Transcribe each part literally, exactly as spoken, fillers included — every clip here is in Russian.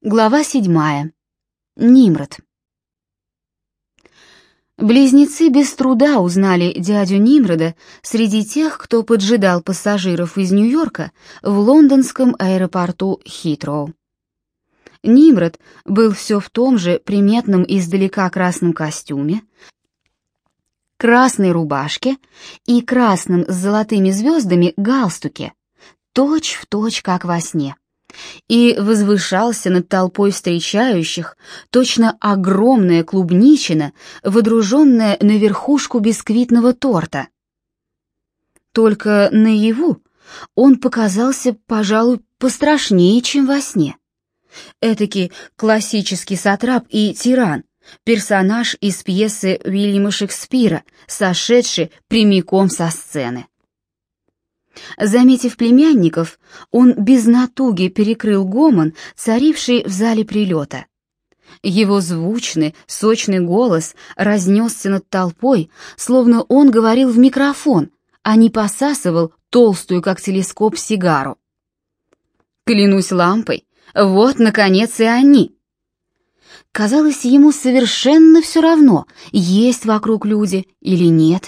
Глава седьмая. Нимрод. Близнецы без труда узнали дядю Нимрода среди тех, кто поджидал пассажиров из Нью-Йорка в лондонском аэропорту Хитроу. Нимрод был все в том же приметном издалека красном костюме, красной рубашке и красном с золотыми звездами галстуке, точь-в-точь как во сне, и возвышался над толпой встречающих точно огромная клубничина, водруженная на верхушку бисквитного торта. Только наяву он показался, пожалуй, пострашнее, чем во сне. Этакий классический сатрап и тиран, персонаж из пьесы Уильяма Шекспира, сошедший прямиком со сцены. Заметив племянников, он без натуги перекрыл гомон, царивший в зале прилета. Его звучный, сочный голос разнесся над толпой, словно он говорил в микрофон, а не посасывал толстую, как телескоп, сигару. «Клянусь лампой, вот, наконец, и они!» Казалось, ему совершенно все равно, есть вокруг люди или нет.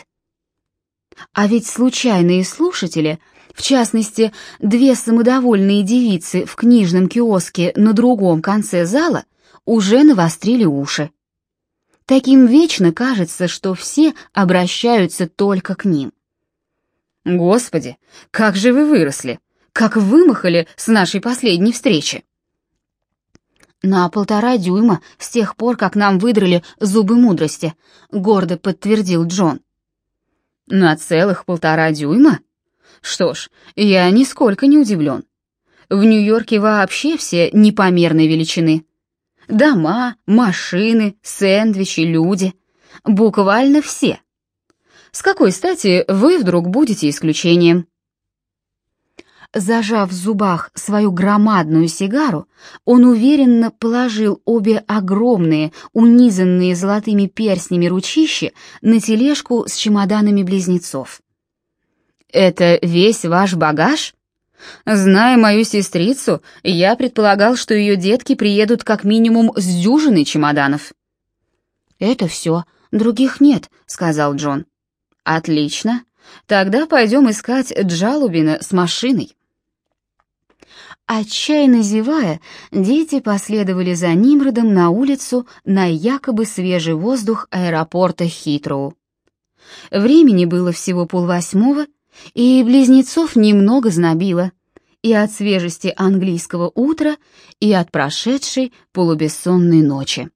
А ведь случайные слушатели, в частности, две самодовольные девицы в книжном киоске на другом конце зала, уже навострили уши. Таким вечно кажется, что все обращаются только к ним. «Господи, как же вы выросли! Как вымахали с нашей последней встречи!» «На полтора дюйма с тех пор, как нам выдрали зубы мудрости», — гордо подтвердил Джон. «На целых полтора дюйма? Что ж, я нисколько не удивлен. В Нью-Йорке вообще все непомерной величины. Дома, машины, сэндвичи, люди. Буквально все. С какой стати вы вдруг будете исключением?» Зажав в зубах свою громадную сигару, он уверенно положил обе огромные, унизанные золотыми перстнями ручищи на тележку с чемоданами близнецов. «Это весь ваш багаж? Зная мою сестрицу, я предполагал, что ее детки приедут как минимум с дюжиной чемоданов». «Это все, других нет», — сказал Джон. «Отлично, тогда пойдем искать Джалубина с машиной». Отчаянно зевая, дети последовали за Нимродом на улицу на якобы свежий воздух аэропорта Хитроу. Времени было всего полвосьмого, и близнецов немного знобило и от свежести английского утра, и от прошедшей полубессонной ночи.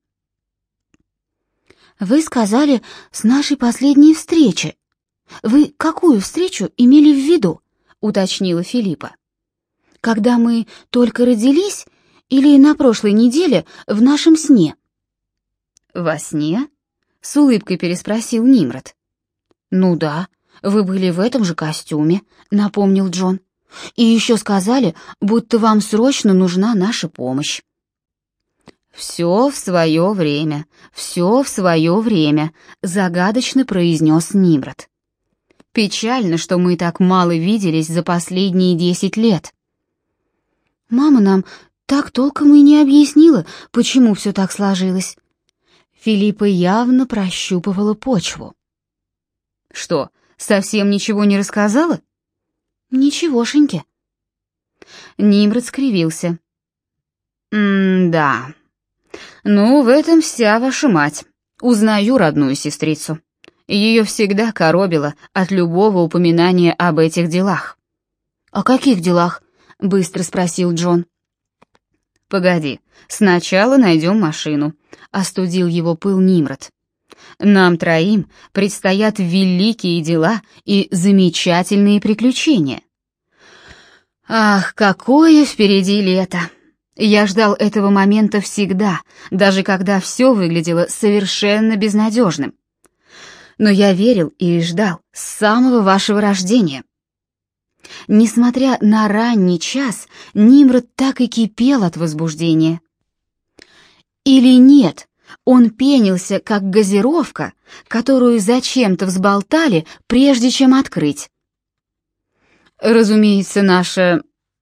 «Вы сказали, с нашей последней встречи. Вы какую встречу имели в виду?» — уточнила Филиппа. «Когда мы только родились или на прошлой неделе в нашем сне?» «Во сне?» — с улыбкой переспросил Нимрод. «Ну да, вы были в этом же костюме», — напомнил Джон. «И еще сказали, будто вам срочно нужна наша помощь». «Все в свое время, все в свое время», — загадочно произнес Нимрод. «Печально, что мы так мало виделись за последние десять лет». «Мама нам так толком и не объяснила, почему все так сложилось». Филиппа явно прощупывала почву. «Что, совсем ничего не рассказала?» «Ничегошеньки». Нимрод скривился. «М-да. Ну, в этом вся ваша мать. Узнаю родную сестрицу. Ее всегда коробило от любого упоминания об этих делах». «О каких делах?» — быстро спросил Джон. «Погоди, сначала найдем машину», — остудил его пыл Нимрод. «Нам троим предстоят великие дела и замечательные приключения». «Ах, какое впереди лето! Я ждал этого момента всегда, даже когда все выглядело совершенно безнадежным. Но я верил и ждал с самого вашего рождения». Несмотря на ранний час, Нимрод так и кипел от возбуждения. Или нет, он пенился, как газировка, которую зачем-то взболтали, прежде чем открыть. «Разумеется, наша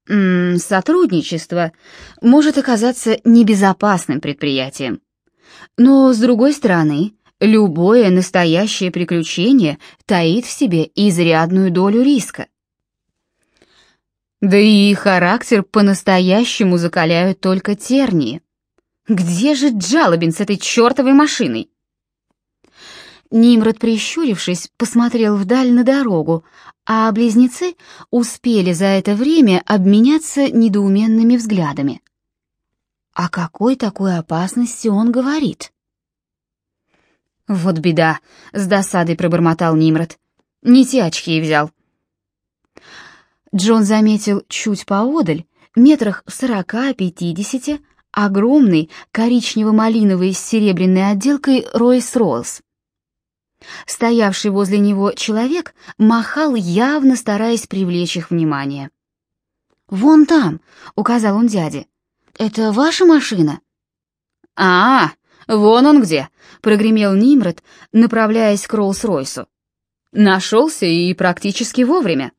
М, сотрудничество может оказаться небезопасным предприятием. Но, с другой стороны, любое настоящее приключение таит в себе изрядную долю риска. Да и характер по-настоящему закаляют только тернии. Где же Джалобин с этой чертовой машиной? Нимрод, прищурившись, посмотрел вдаль на дорогу, а близнецы успели за это время обменяться недоуменными взглядами. О какой такой опасности он говорит? «Вот беда», — с досадой пробормотал Нимрод. «Не те очки взял». Джон заметил чуть поодаль, метрах в сорока-пятидесяти, огромный коричнево-малиновый с серебряной отделкой Роллс-Ройс. Стоявший возле него человек махал, явно стараясь привлечь их внимание. «Вон там», — указал он дяде, — «это ваша машина?» «А, вон он где», — прогремел Нимрод, направляясь к Роллс-Ройсу. «Нашелся и практически вовремя».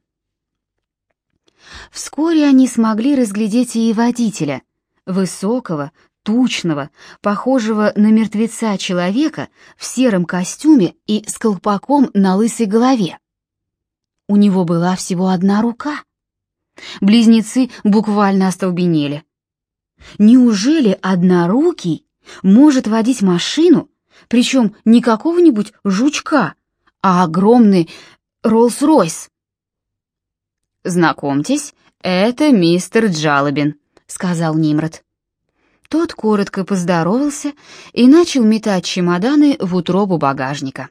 Вскоре они смогли разглядеть и водителя, высокого, тучного, похожего на мертвеца человека в сером костюме и с колпаком на лысой голове. У него была всего одна рука. Близнецы буквально остолбенели. Неужели однорукий может водить машину, причем не какого-нибудь жучка, а огромный Роллс-Ройс? «Знакомьтесь, это мистер Джалобин», — сказал Нимрод. Тот коротко поздоровался и начал метать чемоданы в утробу багажника.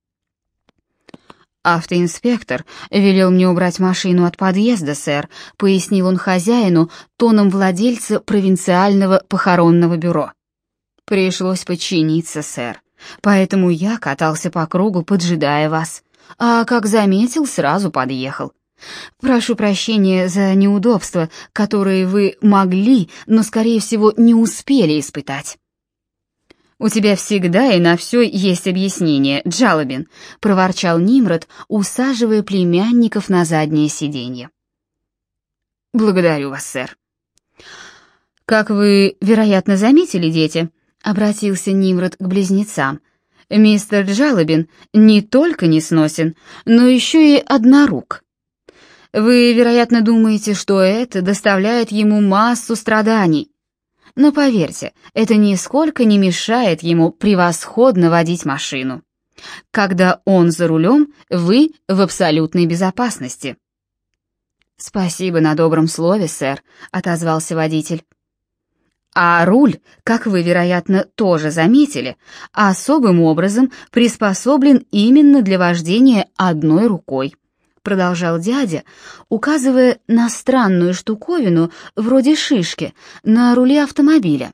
«Автоинспектор велел мне убрать машину от подъезда, сэр», — пояснил он хозяину тоном владельца провинциального похоронного бюро. «Пришлось подчиниться, сэр, поэтому я катался по кругу, поджидая вас, а как заметил, сразу подъехал. Прошу прощения за неудобства, которые вы могли, но, скорее всего, не успели испытать». «У тебя всегда и на все есть объяснение, Джалобин», — проворчал Нимрод, усаживая племянников на заднее сиденье. «Благодарю вас, сэр». «Как вы, вероятно, заметили, дети», — обратился Нимрод к близнецам, «мистер Джалобин не только не сносен, но еще и однорук. Вы, вероятно, думаете, что это доставляет ему массу страданий. Но поверьте, это нисколько не мешает ему превосходно водить машину. Когда он за рулем, вы в абсолютной безопасности». «Спасибо на добром слове, сэр», — отозвался водитель. «А руль, как вы, вероятно, тоже заметили, особым образом приспособлен именно для вождения одной рукой», — продолжал дядя, указывая на странную штуковину вроде шишки на руле автомобиля.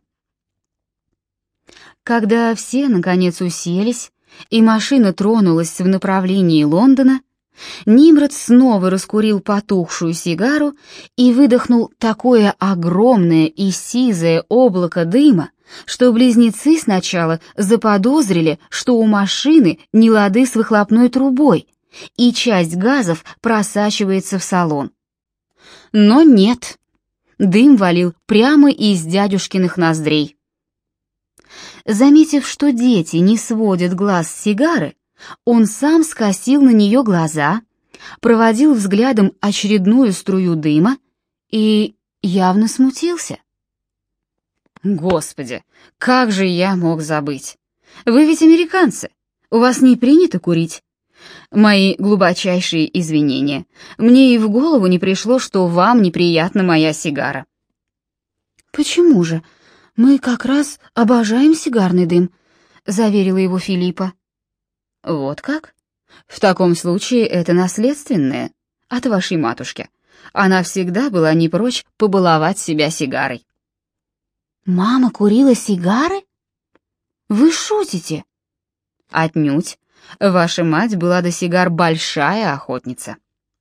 Когда все, наконец, уселись, и машина тронулась в направлении Лондона, Нимрод снова раскурил потухшую сигару и выдохнул такое огромное и сизое облако дыма, что близнецы сначала заподозрили, что у машины нелады с выхлопной трубой, и часть газов просачивается в салон. Но нет, дым валил прямо из дядюшкиных ноздрей. Заметив, что дети не сводят глаз с сигары, он сам скосил на нее глаза, проводил взглядом очередную струю дыма и явно смутился. «Господи, как же я мог забыть? Вы ведь американцы, у вас не принято курить. Мои глубочайшие извинения. Мне и в голову не пришло, что вам неприятна моя сигара». «Почему же? Мы как раз обожаем сигарный дым», — заверила его Филиппа. «Вот как? В таком случае это наследственное, от вашей матушки. Она всегда была не прочь побаловать себя сигарой». «Мама курила сигары? Вы шутите?» «Отнюдь. Ваша мать была до сигар большая охотница».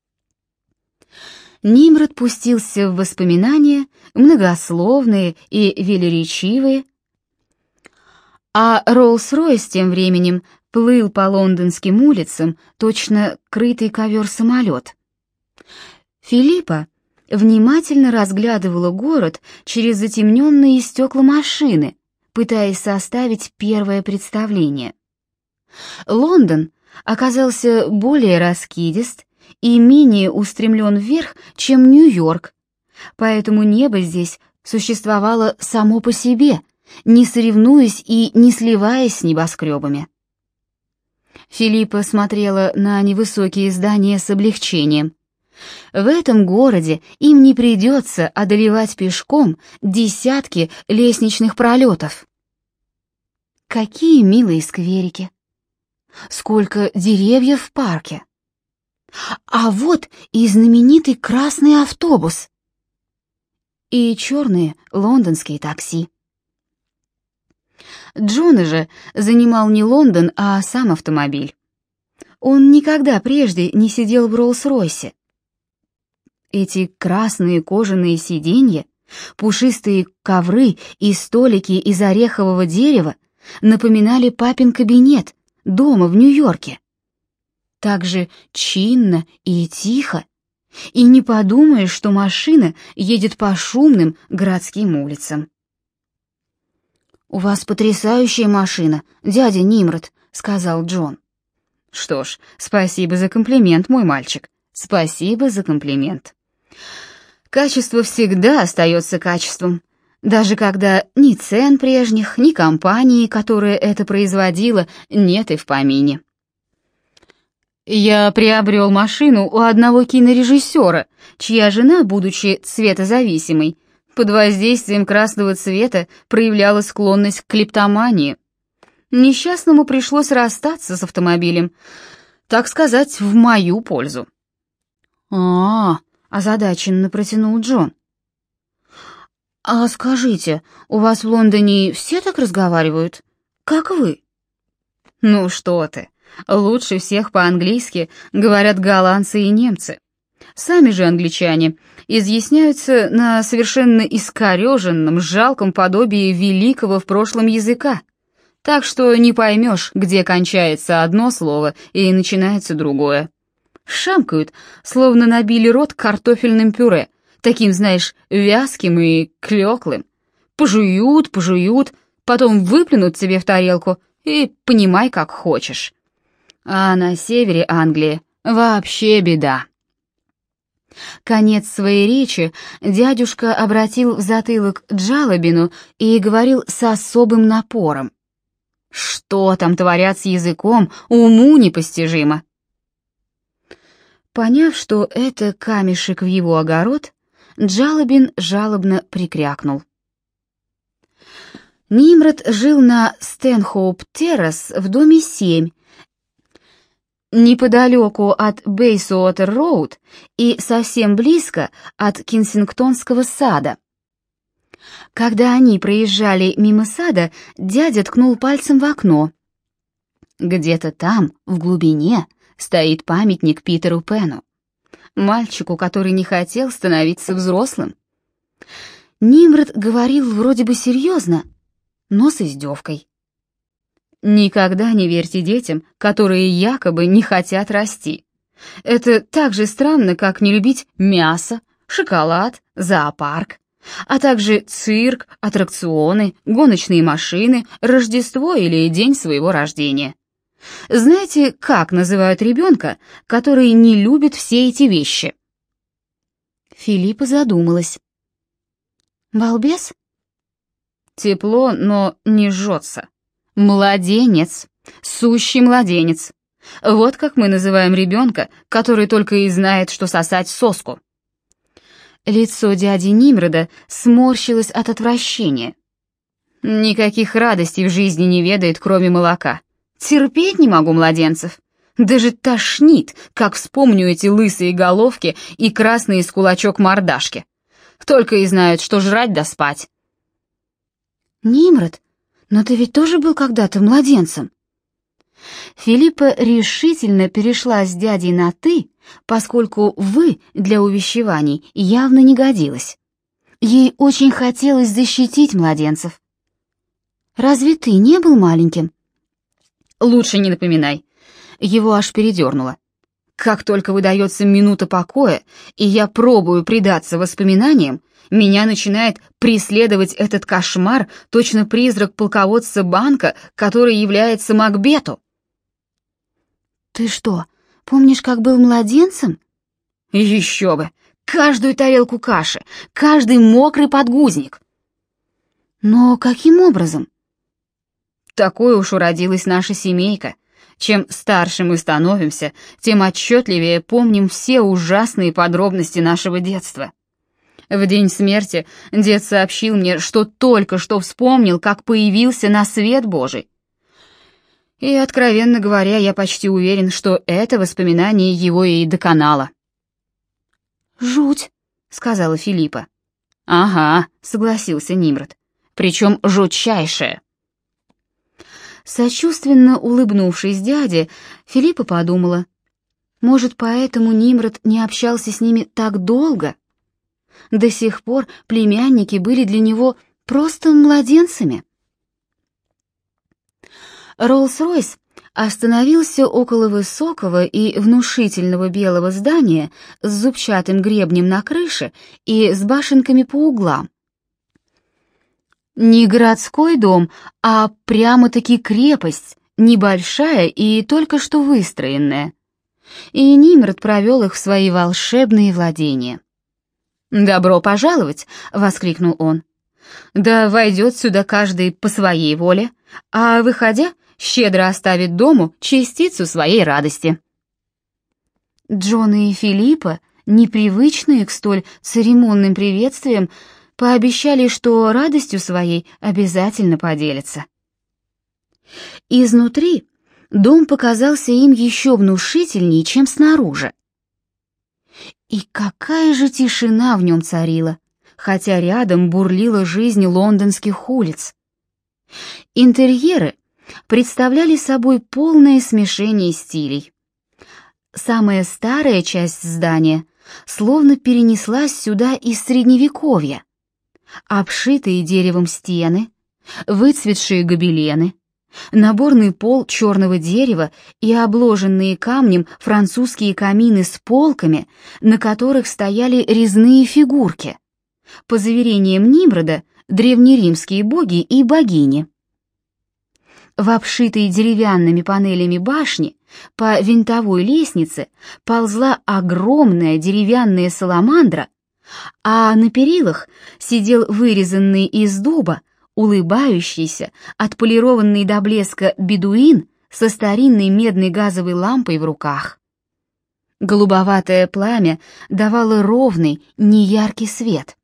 Нимрод пустился в воспоминания, многословные и велеречивые, а Роллс-Ройс тем временем плыл по лондонским улицам, точно крытый ковер-самолет. Филиппа, внимательно разглядывала город через затемненные стекла машины, пытаясь составить первое представление. Лондон оказался более раскидист и менее устремлен вверх, чем Нью-Йорк, поэтому небо здесь существовало само по себе, не соревнуясь и не сливаясь с небоскребами. Филиппа смотрела на невысокие здания с облегчением. В этом городе им не придется одолевать пешком десятки лестничных пролетов. Какие милые скверики! Сколько деревьев в парке! А вот и знаменитый красный автобус. И черные лондонские такси. Джона же занимал не Лондон, а сам автомобиль. Он никогда прежде не сидел в Роллс-Ройсе. Эти красные кожаные сиденья, пушистые ковры и столики из орехового дерева напоминали папин кабинет дома в Нью-Йорке. Так же чинно и тихо, и не подумаешь, что машина едет по шумным городским улицам. «У вас потрясающая машина, дядя Нимрод», — сказал Джон. «Что ж, спасибо за комплимент, мой мальчик, спасибо за комплимент. Качество всегда остается качеством, даже когда ни цен прежних, ни компании, которая это производила, нет и в помине. Я приобрел машину у одного кинорежиссера, чья жена, будучи цветозависимой, под воздействием красного цвета проявляла склонность к клептомании. Несчастному пришлось расстаться с автомобилем, так сказать, в мою пользу». «А-а-а», озадаченно протянул Джон. «А скажите, у вас в Лондоне все так разговаривают, как вы?» «Ну что ты, лучше всех по-английски говорят голландцы и немцы. Сами же англичане изъясняются на совершенно искореженном, жалком подобии великого в прошлом языка, так что не поймешь, где кончается одно слово и начинается другое. Шамкают, словно набили рот картофельным пюре, таким, знаешь, вязким и клёклым. Пожуют, пожуют, потом выплюнут тебе в тарелку и понимай, как хочешь. А на севере Англии вообще беда». Конец своей речи дядюшка обратил в затылок Джалобину и говорил с особым напором. Что там творят с языком, уму непостижимо. Поняв, что это камешек в его огород, Джалобин жалобно прикрякнул. Нимрод жил на Стэнхоуп-террас в доме семь, неподалеку от Бейсуотер-роуд и совсем близко от Кенсингтонского сада. Когда они проезжали мимо сада, дядя ткнул пальцем в окно. Где-то там, в глубине, стоит памятник Питеру Пену, мальчику, который не хотел становиться взрослым. Нимрод говорил вроде бы серьезно, но с издевкой. Никогда не верьте детям, которые якобы не хотят расти. Это так же странно, как не любить мясо, шоколад, зоопарк, а также цирк, аттракционы, гоночные машины, Рождество или день своего рождения. Знаете, как называют ребенка, который не любит все эти вещи? Филиппа задумалась. «Балбес?» «Тепло, но не жжется. Младенец, сущий младенец. Вот как мы называем ребенка, который только и знает, что сосать соску». Лицо дяди Нимрода сморщилось от отвращения. «Никаких радостей в жизни не ведает, кроме молока. Терпеть не могу младенцев. Даже тошнит, как вспомню эти лысые головки и красные с кулачок мордашки. Только и знают, что жрать да спать». «Нимрод, но ты ведь тоже был когда-то младенцем». Филиппа решительно перешла с дядей на «ты», поскольку «вы» для увещеваний явно не годилось. Ей очень хотелось защитить младенцев. «Разве ты не был маленьким?» «Лучше не напоминай». Его аж передернуло. Как только выдается минута покоя, и я пробую предаться воспоминаниям, меня начинает преследовать этот кошмар, точно призрак полководца Банка, который является Макбету. Ты что, помнишь, как был младенцем? Еще бы! Каждую тарелку каши, каждый мокрый подгузник. Но каким образом? Такой уж уродилась наша семейка. Чем старше мы становимся, тем отчетливее помним все ужасные подробности нашего детства. В день смерти дед сообщил мне, что только что вспомнил, как появился на свет Божий. И, откровенно говоря, я почти уверен, что это воспоминание его и доконало. «Жуть», — сказала Филиппа. «Ага», — согласился Нимрод, — «причем жутчайшее». Сочувственно улыбнувшись дяде, Филиппа подумала, может, поэтому Нимрод не общался с ними так долго? До сих пор племянники были для него просто младенцами. Роллс-Ройс остановился около высокого и внушительного белого здания с зубчатым гребнем на крыше и с башенками по углам. Не городской дом, а прямо-таки крепость, небольшая и только что выстроенная. И Нимрод провел их в свои волшебные владения. «Добро пожаловать!» — воскликнул он. «Да войдет сюда каждый по своей воле, а, выходя, щедро оставит дому частицу своей радости». Джон и Филиппа, непривычные к столь церемонным приветствиям, пообещали, что радостью своей обязательно поделятся. Изнутри дом показался им еще внушительнее, чем снаружи. И какая же тишина в нем царила, хотя рядом бурлила жизнь лондонских улиц. Интерьеры представляли собой полное смешение стилей. Самая старая часть здания словно перенеслась сюда из Средневековья. Обшитые деревом стены, выцветшие гобелены, наборный пол черного дерева и обложенные камнем французские камины с полками, на которых стояли резные фигурки. По заверениям Нимрода, древнеримские боги и богини. В обшитой деревянными панелями башни по винтовой лестнице ползла огромная деревянная саламандра, а на перилах сидел вырезанный из дуба, улыбающийся, отполированный до блеска бедуин со старинной медной газовой лампой в руках. Голубоватое пламя давало ровный, неяркий свет.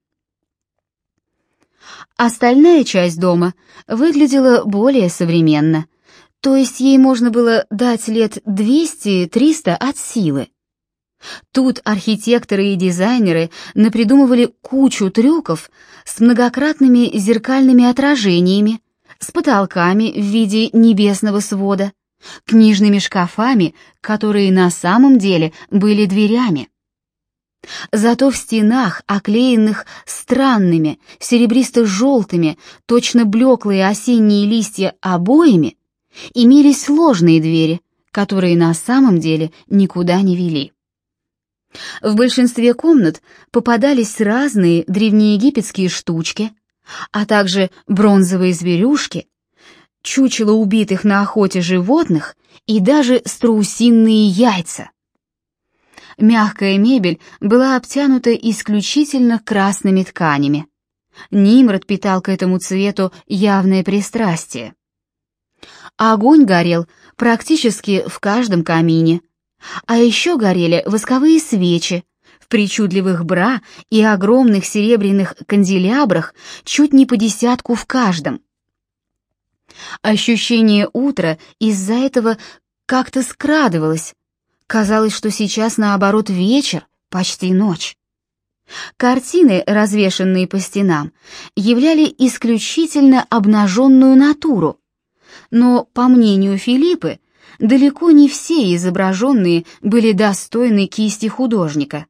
Остальная часть дома выглядела более современно, то есть ей можно было дать лет двести-триста от силы. Тут архитекторы и дизайнеры напридумывали кучу трюков с многократными зеркальными отражениями, с потолками в виде небесного свода, книжными шкафами, которые на самом деле были дверями. Зато в стенах, оклеенных странными, серебристо-желтыми, точно блеклые осенние листья обоями, имелись ложные двери, которые на самом деле никуда не вели. В большинстве комнат попадались разные древнеегипетские штучки, а также бронзовые зверюшки, чучело убитых на охоте животных и даже страусиные яйца. Мягкая мебель была обтянута исключительно красными тканями. Нимрод питал к этому цвету явное пристрастие. Огонь горел практически в каждом камине, а еще горели восковые свечи в причудливых бра и огромных серебряных канделябрах чуть не по десятку в каждом. Ощущение утра из-за этого как-то скрадывалось. Казалось, что сейчас, наоборот, вечер, почти ночь. Картины, развешанные по стенам, являли исключительно обнаженную натуру, но, по мнению Филиппы, далеко не все изображенные были достойны кисти художника.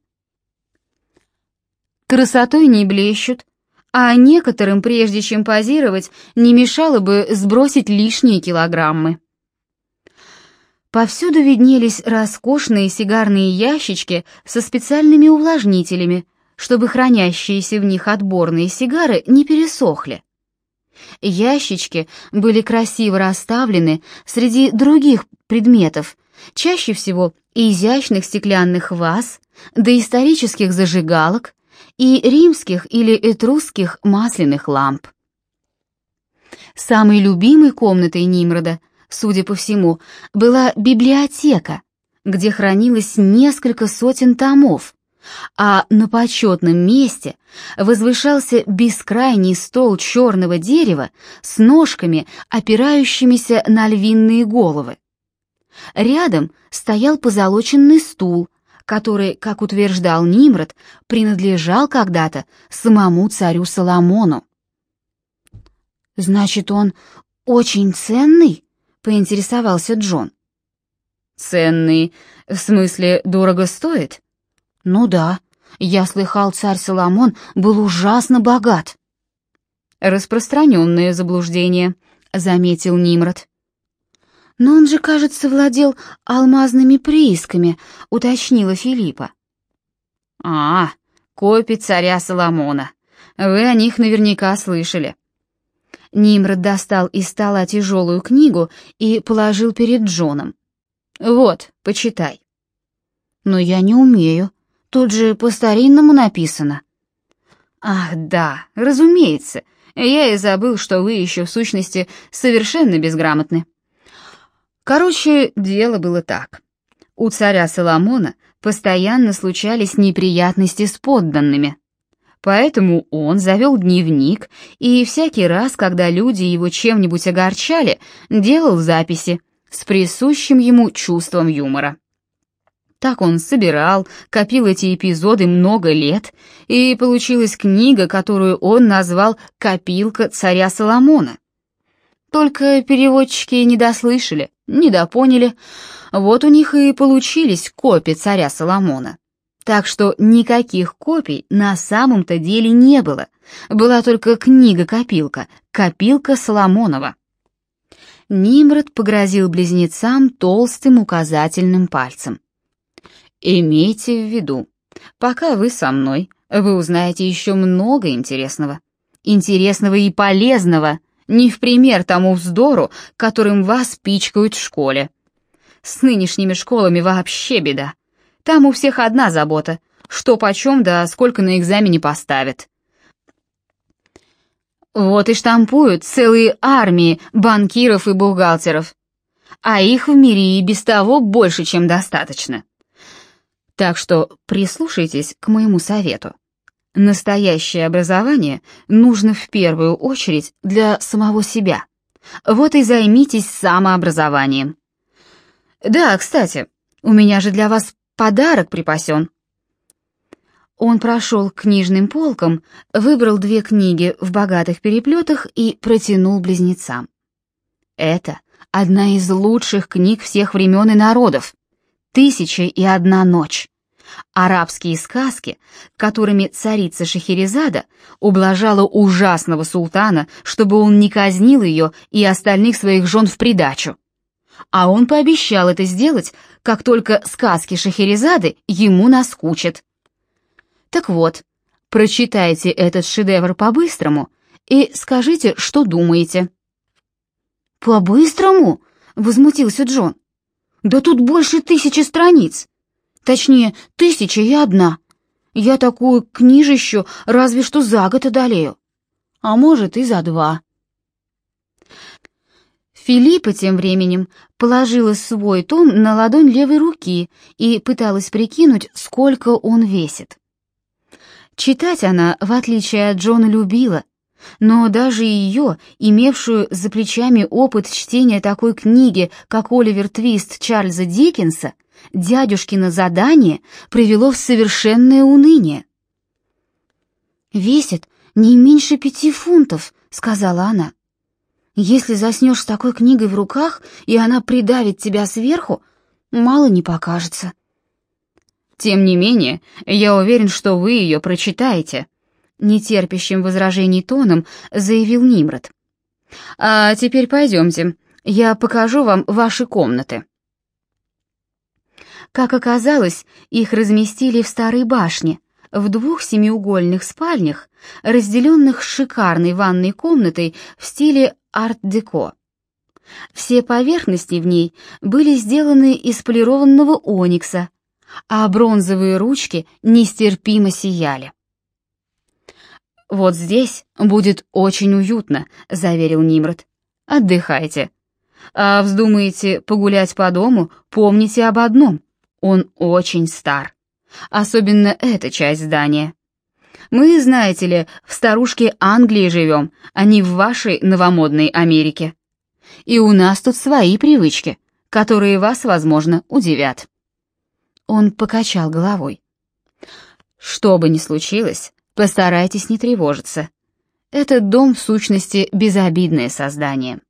Красотой не блещут, а некоторым, прежде чем позировать, не мешало бы сбросить лишние килограммы. Повсюду виднелись роскошные сигарные ящички со специальными увлажнителями, чтобы хранящиеся в них отборные сигары не пересохли. Ящички были красиво расставлены среди других предметов, чаще всего изящных стеклянных ваз, доисторических зажигалок и римских или этрусских масляных ламп. Самой любимой комнатой Нимрода, судя по всему, была библиотека, где хранилось несколько сотен томов, а на почетном месте возвышался бескрайний стол черного дерева с ножками, опирающимися на львиные головы. Рядом стоял позолоченный стул, который, как утверждал Нимрод, принадлежал когда-то самому царю Соломону. «Значит, он очень ценный?» — поинтересовался Джон. «Ценный, в смысле, дорого стоит?» «Ну да, я слыхал, царь Соломон был ужасно богат». «Распространенное заблуждение», — заметил Нимрод. «Но он же, кажется, владел алмазными приисками», — уточнила Филиппа. «А, копии царя Соломона. Вы о них наверняка слышали». Нимрод достал из стола тяжелую книгу и положил перед Джоном. «Вот, почитай». «Но я не умею. Тут же по-старинному написано». «Ах, да, разумеется. Я и забыл, что вы еще в сущности совершенно безграмотны». Короче, дело было так. У царя Соломона постоянно случались неприятности с подданными. Поэтому он завел дневник и всякий раз, когда люди его чем-нибудь огорчали, делал записи с присущим ему чувством юмора. Так он собирал, копил эти эпизоды много лет, и получилась книга, которую он назвал «Копилка царя Соломона». Только переводчики не дослышали, недопоняли, вот у них и получились копии царя Соломона. Так что никаких копий на самом-то деле не было, была только книга-копилка, копилка Соломонова. Нимрод погрозил близнецам толстым указательным пальцем. «Имейте в виду, пока вы со мной, вы узнаете еще много интересного. Интересного и полезного, не в пример тому вздору, которым вас пичкают в школе. С нынешними школами вообще беда. Там у всех одна забота, что почем да сколько на экзамене поставят. Вот и штампуют целые армии банкиров и бухгалтеров, а их в мире и без того больше, чем достаточно. Так что прислушайтесь к моему совету. Настоящее образование нужно в первую очередь для самого себя. Вот и займитесь самообразованием. Да, кстати, у меня же для вас подарок припасен». Он прошел к книжным полкам, выбрал две книги в богатых переплетах и протянул близнецам. «Это одна из лучших книг всех времен и народов. «Тысяча и одна ночь». Арабские сказки, которыми царица Шахерезада ублажала ужасного султана, чтобы он не казнил ее и остальных своих жен в придачу. А он пообещал это сделать, как только сказки Шахерезады ему наскучат. Так вот, прочитайте этот шедевр по-быстрому и скажите, что думаете. «По-быстрому?» — возмутился Джон. «Да тут больше тысячи страниц. Точнее, тысяча и одна. Я такую книжищу разве что за год одолею. А может, и за два». Филиппа тем временем положила свой том на ладонь левой руки и пыталась прикинуть, сколько он весит. Читать она, в отличие от Джона, любила, но даже ее, имевшую за плечами опыт чтения такой книги, как «Оливер Твист» Чарльза Диккенса, дядюшкино задание привело в совершенное уныние. «Весит не меньше пяти фунтов», — сказала она. «Если заснешь с такой книгой в руках, и она придавит тебя сверху, мало не покажется». «Тем не менее, я уверен, что вы ее прочитаете», — нетерпящим возражений тоном заявил Нимрод. «А теперь пойдемте, я покажу вам ваши комнаты». Как оказалось, их разместили в старой башне, в двух семиугольных спальнях, разделенных шикарной ванной комнатой в стиле арт-деко. Все поверхности в ней были сделаны из полированного оникса, а бронзовые ручки нестерпимо сияли. «Вот здесь будет очень уютно», — заверил Нимрод. «Отдыхайте. А вздумаете погулять по дому, помните об одном — он очень стар. Особенно эта часть здания. Мы, знаете ли, в старушке Англии живем, а не в вашей новомодной Америке. И у нас тут свои привычки, которые вас, возможно, удивят». Он покачал головой. «Что бы ни случилось, постарайтесь не тревожиться. Этот дом, в сущности, безобидное создание».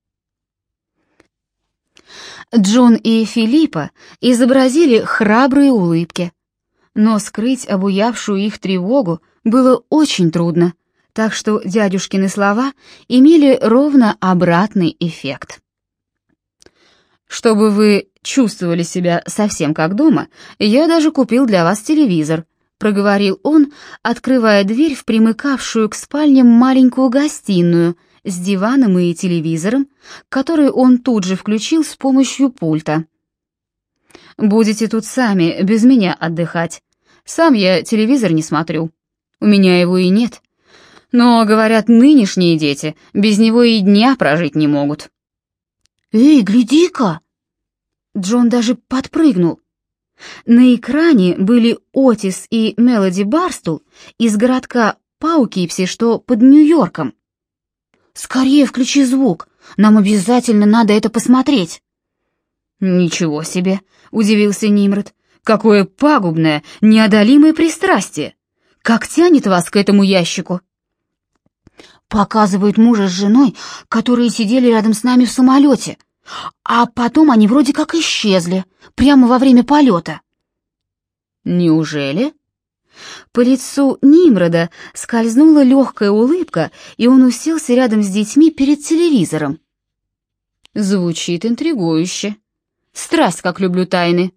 Джон и Филиппа изобразили храбрые улыбки, но скрыть обуявшую их тревогу было очень трудно, так что дядюшкины слова имели ровно обратный эффект. «Чтобы вы чувствовали себя совсем как дома, я даже купил для вас телевизор», — проговорил он, открывая дверь в примыкавшую к спальням маленькую гостиную с диваном и телевизором, который он тут же включил с помощью пульта. «Будете тут сами, без меня отдыхать. Сам я телевизор не смотрю. У меня его и нет. Но, говорят, нынешние дети без него и дня прожить не могут». «Эй, гляди-ка!» Джон даже подпрыгнул. На экране были Отис и Мелоди Барстул из городка Паукипси, что под Нью-Йорком. «Скорее включи звук, нам обязательно надо это посмотреть». «Ничего себе!» — удивился Нимрод. «Какое пагубное, неодолимое пристрастие! Как тянет вас к этому ящику?» «Показывают мужа с женой, которые сидели рядом с нами в самолете, а потом они вроде как исчезли, прямо во время полета». «Неужели?» По лицу Нимрода скользнула легкая улыбка, и он уселся рядом с детьми перед телевизором. «Звучит интригующе. Страсть, как люблю тайны».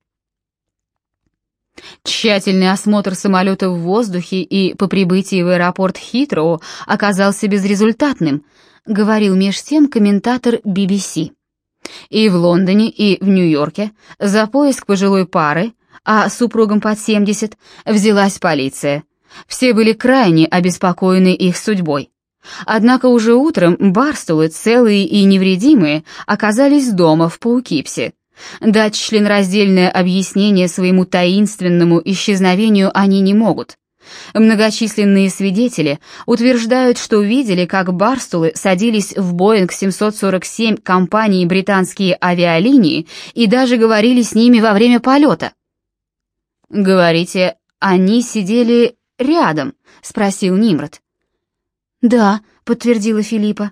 Тщательный осмотр самолета в воздухе и по прибытии в аэропорт Хитроу оказался безрезультатным, говорил меж тем комментатор би би си. И в Лондоне, и в Нью-Йорке за поиск пожилой пары, а супругам под семьдесят, взялась полиция. Все были крайне обеспокоены их судьбой. Однако уже утром Барстулы, целые и невредимые, оказались дома в Паукипсе. Дать членораздельное объяснение своему таинственному исчезновению они не могут. Многочисленные свидетели утверждают, что видели, как Барстулы садились в Боинг семьсот сорок семь компании «Британские авиалинии» и даже говорили с ними во время полета. «Говорите, они сидели рядом?» — спросил Нимрод. «Да», — подтвердила Филиппа.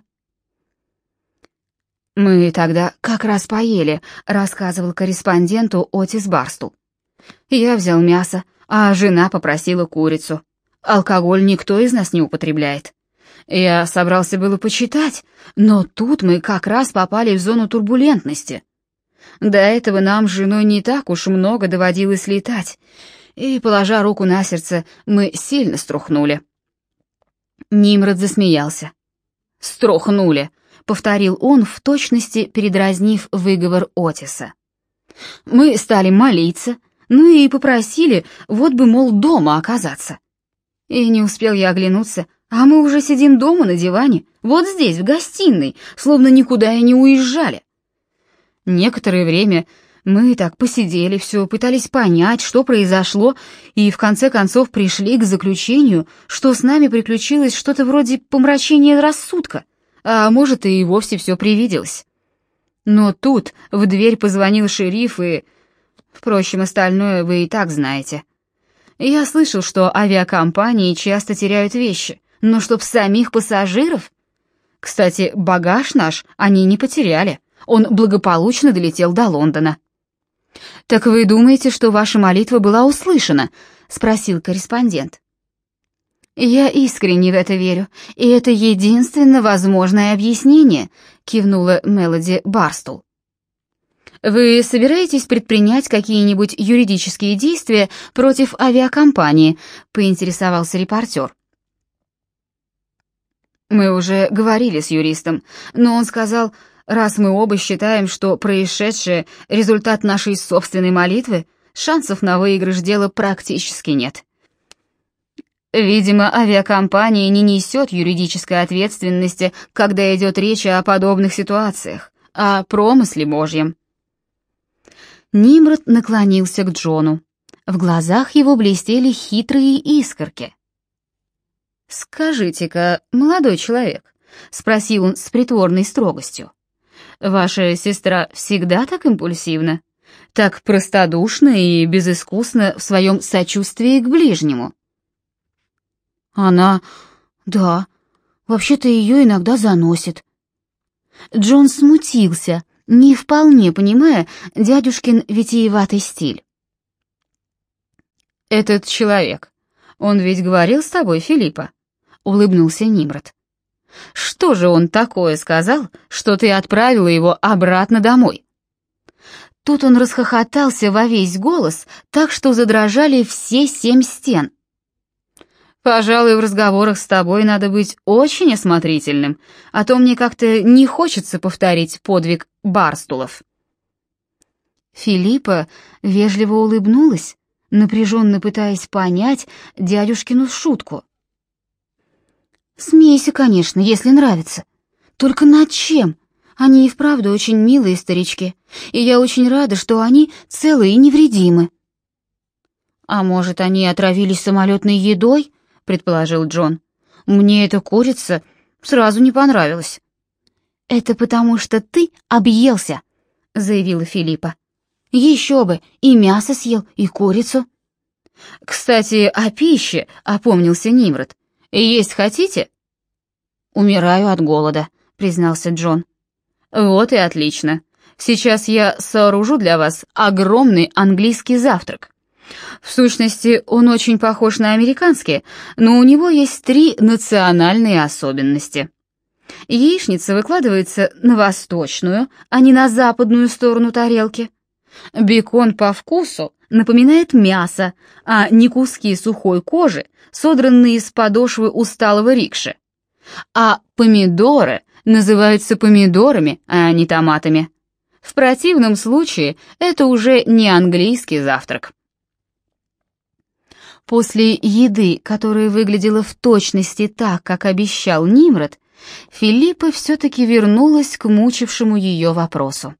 «Мы тогда как раз поели», — рассказывал корреспонденту Отис Барстул. «Я взял мясо, а жена попросила курицу. Алкоголь никто из нас не употребляет. Я собрался было почитать, но тут мы как раз попали в зону турбулентности. До этого нам с женой не так уж много доводилось летать, и, положа руку на сердце, мы сильно струхнули». Нимрод засмеялся. «Струхнули», — повторил он, в точности передразнив выговор Отиса. «Мы стали молиться, ну и попросили, вот бы, мол, дома оказаться. И не успел я оглянуться, а мы уже сидим дома на диване, вот здесь, в гостиной, словно никуда и не уезжали. Некоторое время мы так посидели, все пытались понять, что произошло, и в конце концов пришли к заключению, что с нами приключилось что-то вроде помрачения рассудка, а может и вовсе все привиделось. Но тут в дверь позвонил шериф и... Впрочем, остальное вы и так знаете. Я слышал, что авиакомпании часто теряют вещи, но чтоб самих пассажиров... Кстати, багаж наш они не потеряли. Он благополучно долетел до Лондона. «Так вы думаете, что ваша молитва была услышана?» — спросил корреспондент. «Я искренне в это верю, и это единственно возможное объяснение», — кивнула Мелоди Барстул. Вы собираетесь предпринять какие-нибудь юридические действия против авиакомпании?» — поинтересовался репортер. «Мы уже говорили с юристом, но он сказал, раз мы оба считаем, что происшедшее — результат нашей собственной молитвы, шансов на выигрыш дела практически нет. Видимо, авиакомпания не несет юридической ответственности, когда идет речь о подобных ситуациях, о промысле Божьем». Нимрод наклонился к Джону. В глазах его блестели хитрые искорки. «Скажите-ка, молодой человек», — спросил он с притворной строгостью, «ваша сестра всегда так импульсивна, так простодушна и безыскусна в своем сочувствии к ближнему?» «Она... да, вообще-то ее иногда заносит». Джон смутился, не вполне понимая дядюшкин витиеватый стиль. «Этот человек, он ведь говорил с тобой, Филиппа?» — улыбнулся Нимрод. «Что же он такое сказал, что ты отправила его обратно домой?» Тут он расхохотался во весь голос, так что задрожали все семь стен. «Пожалуй, в разговорах с тобой надо быть очень осмотрительным, а то мне как-то не хочется повторить подвиг Барстулов». Филиппа вежливо улыбнулась, напряженно пытаясь понять дядюшкину шутку. «Смейся, конечно, если нравится. Только над чем? Они и вправду очень милые старички, и я очень рада, что они целы и невредимы». «А может, они отравились самолетной едой?» — предположил Джон. «Мне эта курица сразу не понравилась». «Это потому, что ты объелся», — заявила Филиппа. «Еще бы, и мясо съел, и курицу». «Кстати, о пище», — опомнился Нимрод. «Есть хотите?» «Умираю от голода», — признался Джон. «Вот и отлично. Сейчас я сооружу для вас огромный английский завтрак. В сущности, он очень похож на американский, но у него есть три национальные особенности. Яичница выкладывается на восточную, а не на западную сторону тарелки. Бекон по вкусу напоминает мясо, а не куски сухой кожи, содранные с подошвы усталого рикши. А помидоры называются помидорами, а не томатами. В противном случае это уже не английский завтрак». После еды, которая выглядела в точности так, как обещал Нимрод, Филиппа все-таки вернулась к мучившему ее вопросу.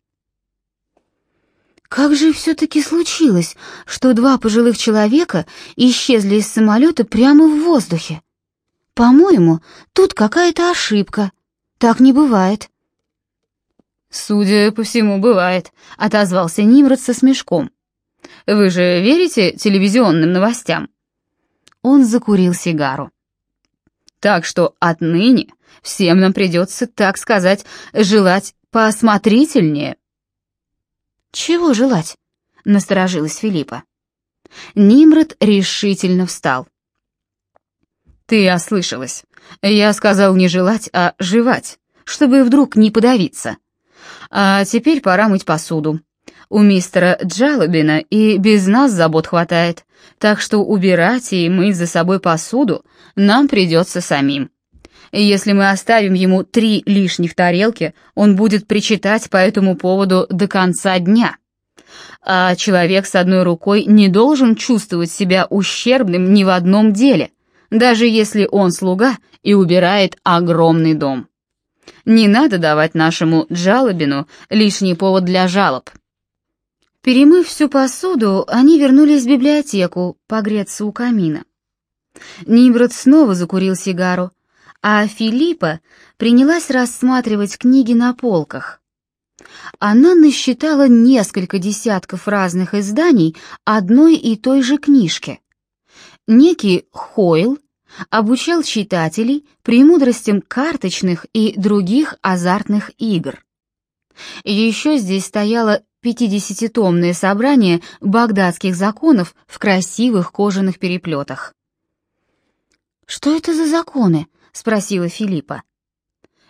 Как же все-таки случилось, что два пожилых человека исчезли из самолета прямо в воздухе? По-моему, тут какая-то ошибка. Так не бывает. «Судя по всему, бывает», — отозвался Нимрод со смешком. «Вы же верите телевизионным новостям?» Он закурил сигару. «Так что отныне всем нам придется, так сказать, желать поосмотрительнее». «Чего желать?» — насторожилась Филиппа. Нимрод решительно встал. «Ты ослышалась. Я сказал не желать, а жевать, чтобы вдруг не подавиться. А теперь пора мыть посуду. У мистера Джалобина и без нас забот хватает, так что убирать и мыть за собой посуду нам придется самим. Если мы оставим ему три лишних тарелки, он будет причитать по этому поводу до конца дня. А человек с одной рукой не должен чувствовать себя ущербным ни в одном деле, даже если он слуга и убирает огромный дом. Не надо давать нашему Джалобину лишний повод для жалоб». Перемыв всю посуду, они вернулись в библиотеку погреться у камина. Нимрод снова закурил сигару, а Филиппа принялась рассматривать книги на полках. Она насчитала несколько десятков разных изданий одной и той же книжки. Некий Хойл обучал читателей премудростям карточных и других азартных игр. Еще здесь стояло пятидесятитомное собрание багдадских законов в красивых кожаных переплетах. «Что это за законы?» — спросила Филиппа.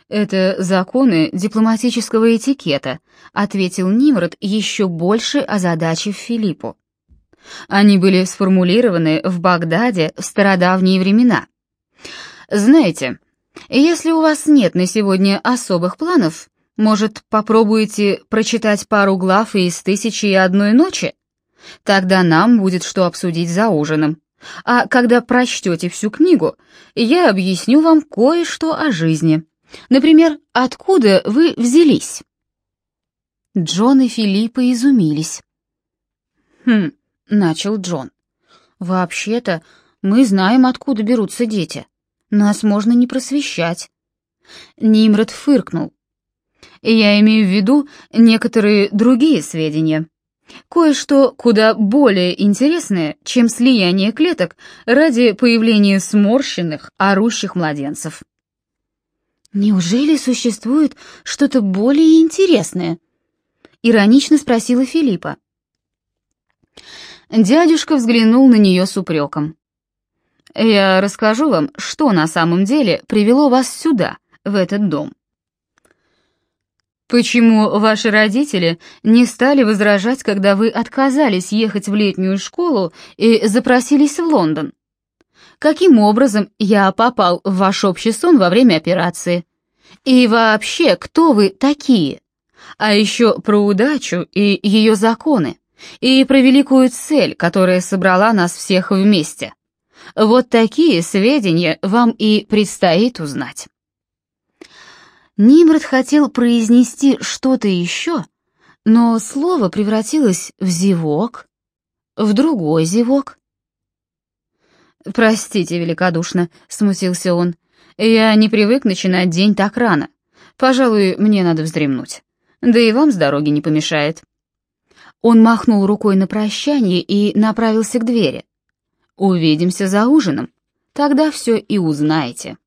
«Это законы дипломатического этикета», — ответил Нимрод, еще больше озадачив Филиппу. «Они были сформулированы в Багдаде в стародавние времена. Знаете, если у вас нет на сегодня особых планов, может, попробуете прочитать пару глав из «Тысячи и одной ночи»? Тогда нам будет что обсудить за ужином. А когда прочтете всю книгу, я объясню вам кое-что о жизни. Например, откуда вы взялись?» Джон и Филиппа изумились. «Хм», — начал Джон, — «вообще-то мы знаем, откуда берутся дети. Нас можно не просвещать». Нимрод фыркнул. «Я имею в виду некоторые другие сведения. Кое-что куда более интересное, чем слияние клеток ради появления сморщенных, орущих младенцев». «Неужели существует что-то более интересное?» — иронично спросила Филиппа. Дядюшка взглянул на нее с упреком. «Я расскажу вам, что на самом деле привело вас сюда, в этот дом. Почему ваши родители не стали возражать, когда вы отказались ехать в летнюю школу и запросились в Лондон? Каким образом я попал в ваш общий сон во время операции? И вообще, кто вы такие? А еще про удачу и ее законы, и про великую цель, которая собрала нас всех вместе. Вот такие сведения вам и предстоит узнать». Нимрод хотел произнести что-то еще, но слово превратилось в зевок, в другой зевок. «Простите великодушно», — смутился он, — «я не привык начинать день так рано. Пожалуй, мне надо вздремнуть. Да и вам с дороги не помешает». Он махнул рукой на прощание и направился к двери. «Увидимся за ужином, тогда все и узнаете».